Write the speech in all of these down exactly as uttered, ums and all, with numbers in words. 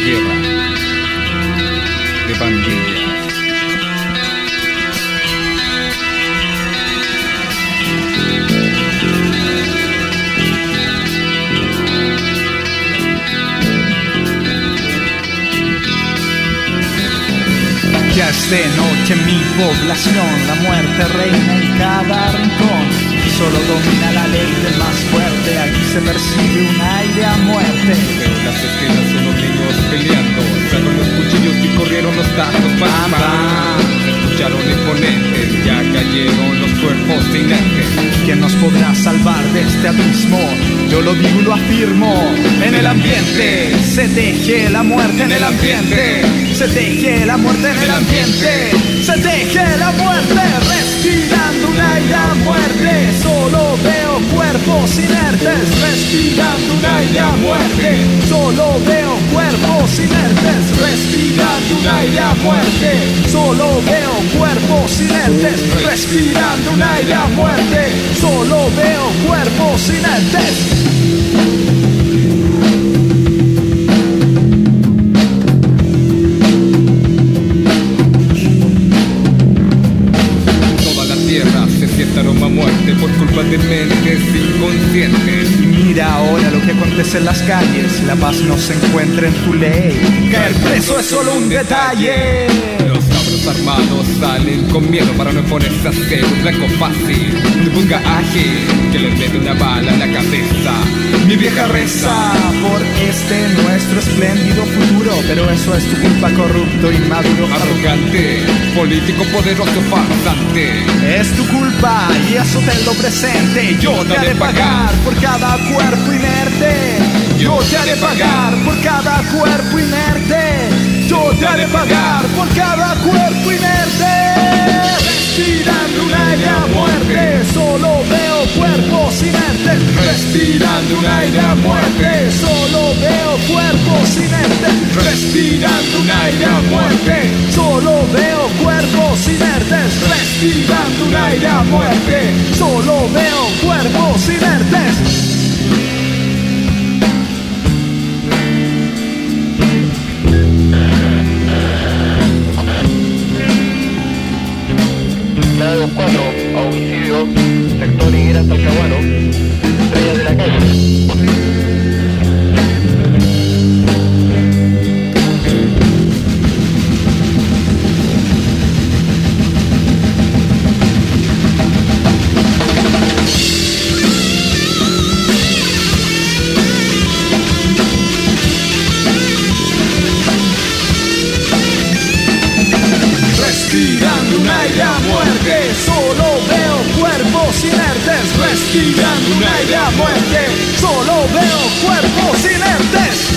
guerra de pandillas. Ya es de noche en mi población, la muerte reina en cada rincón. Solo domina la ley del más fuerte, aquí se percibe un aire a muerte. Veo las esquinas unos niños peleando, sacaron los cuchillos y corrieron los tacos para pam. Se escucharon imponentes, ya cayeron los cuerpos inertes. ¿Quién nos podrá salvar de este abismo? Yo lo digo y lo afirmo. En el ambiente se teje la muerte, en el ambiente se teje la muerte, en el ambiente se teje la muerte. Respirando un aire a muerte, solo veo cuerpos inertes. Respirando un aire a muerte, solo veo cuerpos inertes. Respirando un aire a muerte, solo veo cuerpos inertes. Respirando un aire a muerte, solo veo cuerpos inertes. Aroma a muerte por culpa de mentes inconscientes. Y mira ahora lo que acontece en las calles. La paz no se encuentra en tu ley. Caer preso es solo un detalle. Los cabros armados salen con miedo para no ponerse a hacer un blanco fácil. De punga ágil que les mete una bala en la cabeza. Mi vieja reza por este nuestro espléndido futuro, pero eso es tu culpa, corrupto, inmaduro, arrogante, político poderoso, farsante. Es tu culpa y eso te lo presente. Yo te haré pagar por cada cuerpo inerte. Yo te haré pagar por cada cuerpo inerte. Yo te haré pagar por cada cuerpo inerte. Respirando un aire a muerte, solo veo cuerpos inertes. Respirando un aire a muerte, solo veo cuerpos inertes. Respirando un aire a muerte, solo veo cuerpos inertes. Respirando un aire a muerte, solo veo cuerpos inertes. Grados cuatro, a homicidio, sector Higueras Talcahuano, estrellas de la calle. Respirando un aire a muerte, solo veo cuerpos inertes. Respirando un aire a muerte, solo veo cuerpos inertes.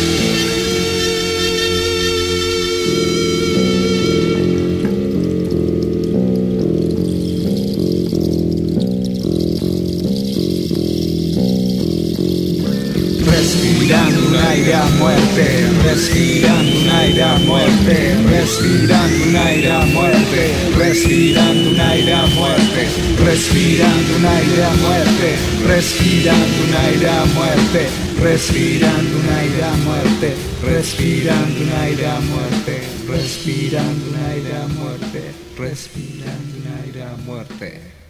Respirando un aire a muerte, respirando un aire a muerte, respirando un aire a muerte, respirando un aire a muerte, respirando un aire a muerte, respirando un aire a muerte, respirando un aire a muerte, respirando un aire a muerte, respirando un aire a muerte, respirando un aire a muerte.